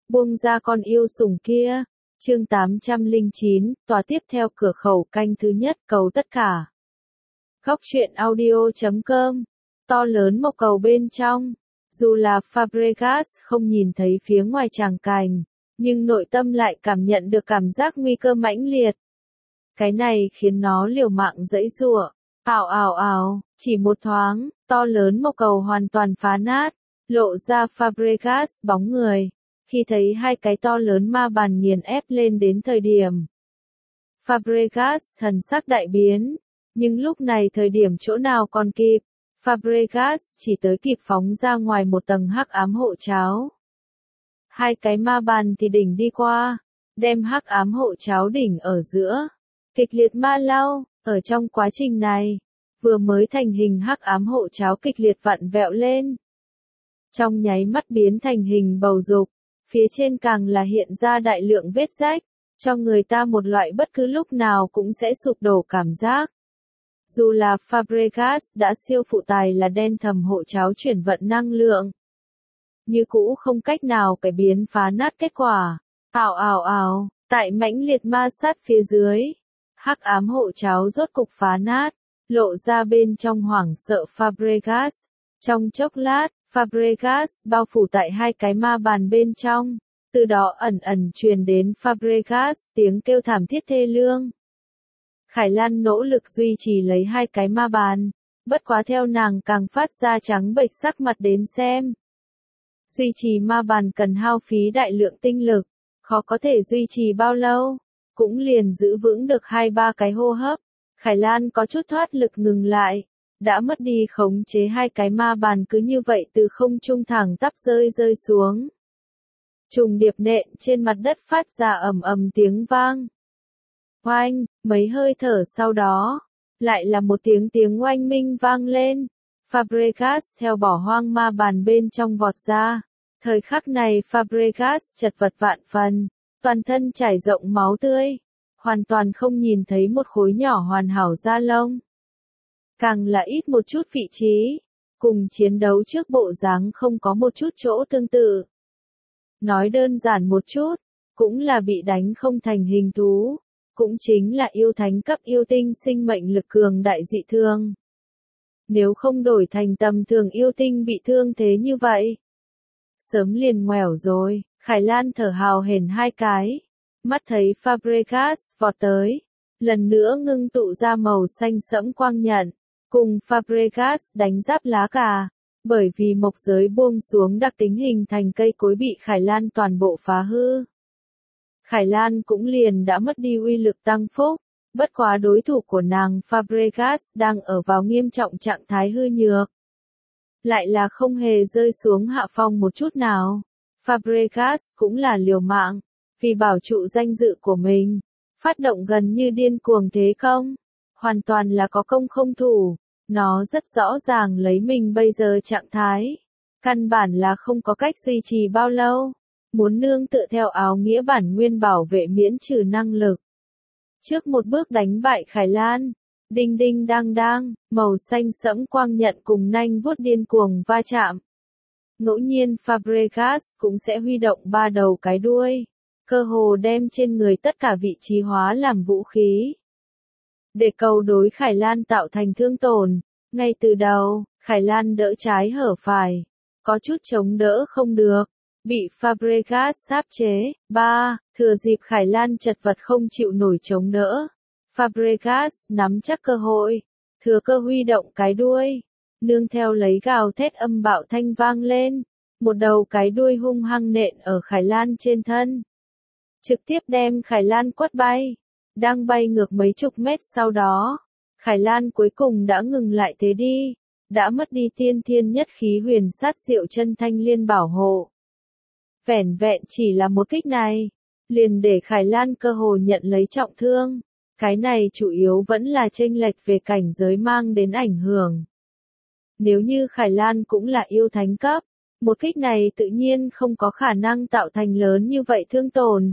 buông ra con yêu sủng kia. Chương 809, tòa tiếp theo cửa khẩu canh thứ nhất cầu tất cả. Góc truyện audio.com. To lớn một cầu bên trong. Dù là Fabregas không nhìn thấy phía ngoài tràng cảnh, nhưng nội tâm lại cảm nhận được cảm giác nguy cơ mãnh liệt. Cái này khiến nó liều mạng giãy giụa. Ào ào ào, chỉ một thoáng, to lớn một cầu hoàn toàn phá nát, lộ ra Fabregas bóng người. Khi thấy hai cái to lớn ma bàn nghiền ép lên đến thời điểm, Fabregas thần sắc đại biến, nhưng lúc này thời điểm chỗ nào còn kịp, Fabregas chỉ tới kịp phóng ra ngoài một tầng hắc ám hộ cháo. Hai cái ma bàn thì đỉnh đi qua, đem hắc ám hộ cháo đỉnh ở giữa, kịch liệt ma lao, ở trong quá trình này, vừa mới thành hình hắc ám hộ cháo kịch liệt vặn vẹo lên. Trong nháy mắt biến thành hình bầu dục. Phía trên càng là hiện ra đại lượng vết rách, cho người ta một loại bất cứ lúc nào cũng sẽ sụp đổ cảm giác. Dù là Fabregas đã siêu phụ tài là đen thầm hộ cháo chuyển vận năng lượng, như cũ không cách nào cải biến phá nát kết quả. Ào ào ào, tại mãnh liệt ma sát phía dưới, hắc ám hộ cháo rốt cục phá nát, lộ ra bên trong hoảng sợ Fabregas. Trong chốc lát, Fabregas bao phủ tại hai cái ma bàn bên trong, từ đó ẩn ẩn truyền đến Fabregas tiếng kêu thảm thiết thê lương. Khải Lan nỗ lực duy trì lấy hai cái ma bàn, bất quá theo nàng càng phát ra trắng bệch sắc mặt đến xem. Duy trì ma bàn cần hao phí đại lượng tinh lực, khó có thể duy trì bao lâu, cũng liền giữ vững được 2-3 cái hô hấp. Khải Lan có chút thoát lực ngừng lại. Đã mất đi khống chế hai cái ma bàn cứ như vậy từ không trung thẳng tắp rơi xuống. Trùng điệp nện trên mặt đất phát ra ầm ầm tiếng vang. Oanh, mấy hơi thở sau đó, lại là một tiếng oanh minh vang lên. Fabregas theo bỏ hoang ma bàn bên trong vọt ra. Thời khắc này Fabregas chật vật vạn phần, toàn thân trải rộng máu tươi, hoàn toàn không nhìn thấy một khối nhỏ hoàn hảo da lông. Càng là ít một chút vị trí, cùng chiến đấu trước bộ dáng không có một chút chỗ tương tự. Nói đơn giản một chút, cũng là bị đánh không thành hình thú, cũng chính là yêu thánh cấp yêu tinh sinh mệnh lực cường đại dị thương. Nếu không đổi thành tầm thường yêu tinh bị thương thế như vậy, sớm liền ngoẻo rồi. Khải Lan thở hào hển hai cái, mắt thấy Fabregas vọt tới, lần nữa ngưng tụ ra màu xanh sẫm quang nhận. Cùng Fabregas đánh giáp lá cà, bởi vì mộc giới buông xuống đặc tính hình thành cây cối bị Khải Lan toàn bộ phá hư. Khải Lan cũng liền đã mất đi uy lực tăng phúc, bất quá đối thủ của nàng Fabregas đang ở vào nghiêm trọng trạng thái hư nhược. Lại là không hề rơi xuống hạ phong một chút nào. Fabregas cũng là liều mạng, vì bảo trụ danh dự của mình, phát động gần như điên cuồng thế công. Hoàn toàn là có công không thủ, nó rất rõ ràng lấy mình bây giờ trạng thái. Căn bản là không có cách duy trì bao lâu, muốn nương tựa theo áo nghĩa bản nguyên bảo vệ miễn trừ năng lực. Trước một bước đánh bại Khải Lan, đinh đinh đang đang, màu xanh sẫm quang nhận cùng nanh vuốt điên cuồng va chạm. Ngẫu nhiên Fabregas cũng sẽ huy động ba đầu cái đuôi, cơ hồ đem trên người tất cả vị trí hóa làm vũ khí. Để cầu đối Khải Lan tạo thành thương tổn, ngay từ đầu, Khải Lan đỡ trái hở phải, có chút chống đỡ không được, bị Fabregas áp chế. Thừa dịp Khải Lan chật vật không chịu nổi chống đỡ, Fabregas nắm chắc cơ hội, thừa cơ huy động cái đuôi, nương theo lấy gào thét âm bạo thanh vang lên, một đầu cái đuôi hung hăng nện ở Khải Lan trên thân, trực tiếp đem Khải Lan quất bay. Đang bay ngược mấy chục mét sau đó, Khải Lan cuối cùng đã ngừng lại thế đi, đã mất đi tiên thiên nhất khí huyền sát diệu chân thanh liên bảo hộ. Vẻn vẹn chỉ là một kích này, liền để Khải Lan cơ hồ nhận lấy trọng thương, cái này chủ yếu vẫn là chênh lệch về cảnh giới mang đến ảnh hưởng. Nếu như Khải Lan cũng là yêu thánh cấp, một kích này tự nhiên không có khả năng tạo thành lớn như vậy thương tổn.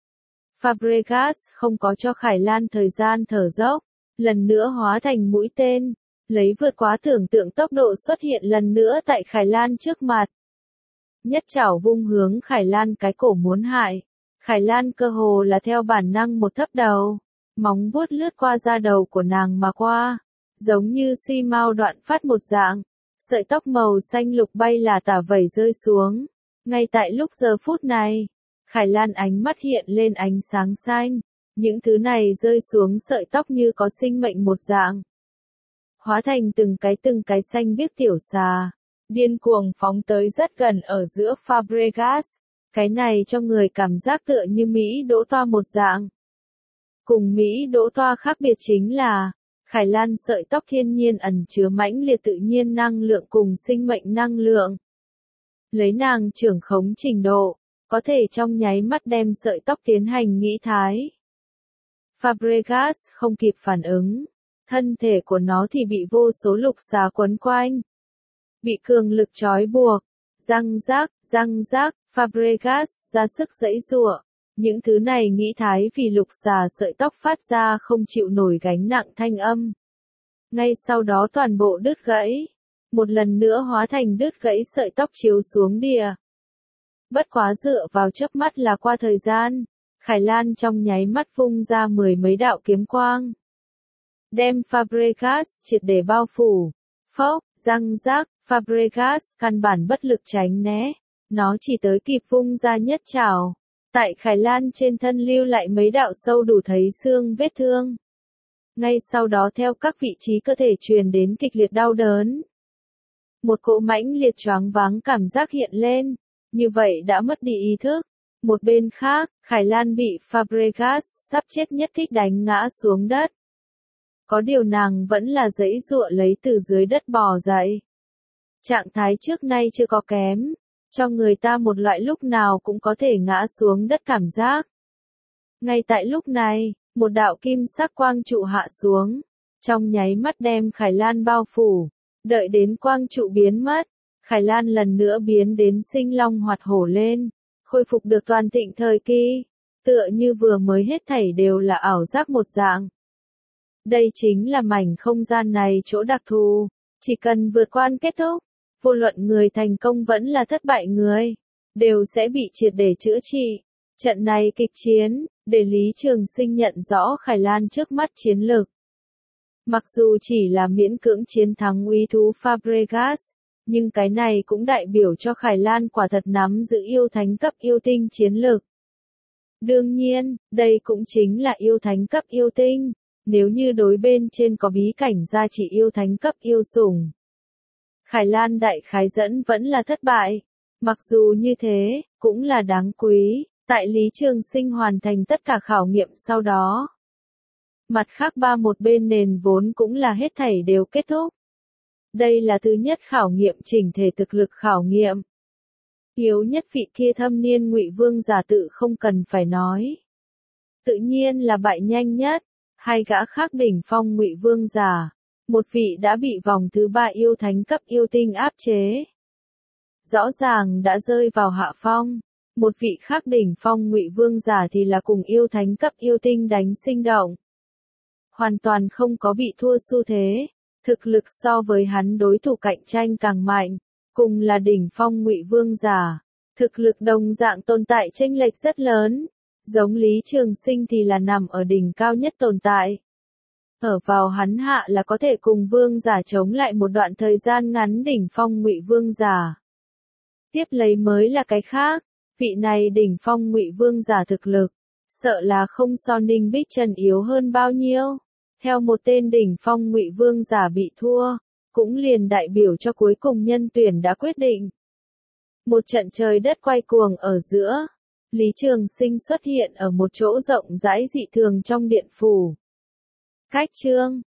Fabregas không có cho Khải Lan thời gian thở dốc, lần nữa hóa thành mũi tên, lấy vượt quá tưởng tượng tốc độ xuất hiện lần nữa tại Khải Lan trước mặt. nhất chảo vung hướng Khải Lan cái cổ muốn hại. Khải Lan cơ hồ là theo bản năng một thấp đầu, móng vuốt lướt qua da đầu của nàng mà qua, giống như suy mao đoạn phát một dạng, sợi tóc màu xanh lục bay là tả vẩy rơi xuống. Ngay tại lúc giờ phút này, Khải Lan ánh mắt hiện lên ánh sáng xanh, những thứ này rơi xuống sợi tóc như có sinh mệnh một dạng, hóa thành từng cái xanh biếc tiểu xà, điên cuồng phóng tới rất gần ở giữa Fabregas. Cái này cho người cảm giác tựa như Mỹ đỗ toa một dạng. Cùng Mỹ đỗ toa khác biệt chính là, Khải Lan sợi tóc thiên nhiên ẩn chứa mãnh liệt tự nhiên năng lượng cùng sinh mệnh năng lượng. Lấy nàng trưởng khống trình độ, có thể trong nháy mắt đem sợi tóc tiến hành nghĩ thái. Fabregas không kịp phản ứng, thân thể của nó thì bị vô số lục xà quấn quanh. Bị cường lực trói buộc, răng rác, Fabregas ra sức giãy giụa. Những thứ này nghĩ thái vì lục xà sợi tóc phát ra không chịu nổi gánh nặng thanh âm. Ngay sau đó toàn bộ đứt gãy, một lần nữa hóa thành đứt gãy sợi tóc chiếu xuống địa. Bất quá dựa vào chớp mắt là qua thời gian, Khải Lan trong nháy mắt vung ra 10 mấy đạo kiếm quang. Đem Fabregas triệt để bao phủ, phốc, răng rác, Fabregas căn bản bất lực tránh né, nó chỉ tới kịp vung ra nhất chảo. Tại Khải Lan trên thân lưu lại mấy đạo sâu đủ thấy xương vết thương. Ngay sau đó theo các vị trí cơ thể truyền đến kịch liệt đau đớn. Một cỗ mãnh liệt choáng váng cảm giác hiện lên, như vậy đã mất đi ý thức. Một bên khác, Khải Lan bị Fabregas sắp chết nhất kích đánh ngã xuống đất. Có điều nàng vẫn là giãy giụa lấy từ dưới đất bò dậy. Trạng thái trước nay chưa có kém, cho người ta một loại lúc nào cũng có thể ngã xuống đất cảm giác. Ngay tại lúc này, một đạo kim sắc quang trụ hạ xuống, trong nháy mắt đem Khải Lan bao phủ, đợi đến quang trụ biến mất, Khải Lan lần nữa biến đến sinh long hoạt hổ lên, khôi phục được toàn thịnh thời kỳ, tựa như vừa mới hết thảy đều là ảo giác một dạng. Đây chính là mảnh không gian này chỗ đặc thù, chỉ cần vượt qua kết thúc, vô luận người thành công vẫn là thất bại người, đều sẽ bị triệt để chữa trị. Trận này kịch chiến, để Lý Trường Sinh nhận rõ Khải Lan trước mắt chiến lực. Mặc dù chỉ là miễn cưỡng chiến thắng uy thú Fabregas, nhưng cái này cũng đại biểu cho Khải Lan quả thật nắm giữ yêu thánh cấp yêu tinh chiến lực. Đương nhiên, đây cũng chính là yêu thánh cấp yêu tinh, nếu như đối bên trên có bí cảnh gia trị yêu thánh cấp yêu sủng. Khải Lan đại khái dẫn vẫn là thất bại, mặc dù như thế, cũng là đáng quý, tại Lý Trường Sinh hoàn thành tất cả khảo nghiệm sau đó. Mặt khác một bên nền vốn cũng là hết thảy đều kết thúc. Đây là thứ nhất khảo nghiệm chỉnh thể thực lực khảo nghiệm. Yếu nhất vị kia thâm niên Ngụy Vương giả tự không cần phải nói. Tự nhiên là bại nhanh nhất, hai gã khác đỉnh phong Ngụy Vương giả. Một vị đã bị vòng thứ 3 yêu thánh cấp yêu tinh áp chế. Rõ ràng đã rơi vào hạ phong. Một vị khác đỉnh phong Ngụy Vương giả thì là cùng yêu thánh cấp yêu tinh đánh sinh động. Hoàn toàn không có bị thua xu thế. Thực lực so với hắn đối thủ cạnh tranh càng mạnh. Cùng là đỉnh phong Ngụy Vương giả. Thực lực đồng dạng tồn tại chênh lệch rất lớn. Giống Lý Trường Sinh thì là nằm ở đỉnh cao nhất tồn tại. Ở vào hắn hạ là có thể cùng vương giả chống lại một đoạn thời gian ngắn đỉnh phong Ngụy Vương giả. Tiếp lấy mới là cái khác, vị này đỉnh phong Ngụy Vương giả thực lực, sợ là không so Ninh Bích Trần yếu hơn bao nhiêu. Theo một tên đỉnh phong Ngụy Vương giả bị thua, cũng liền đại biểu cho cuối cùng nhân tuyển đã quyết định. Một trận trời đất quay cuồng ở giữa, Lý Trường Sinh xuất hiện ở một chỗ rộng rãi dị thường trong điện phủ. Cách chương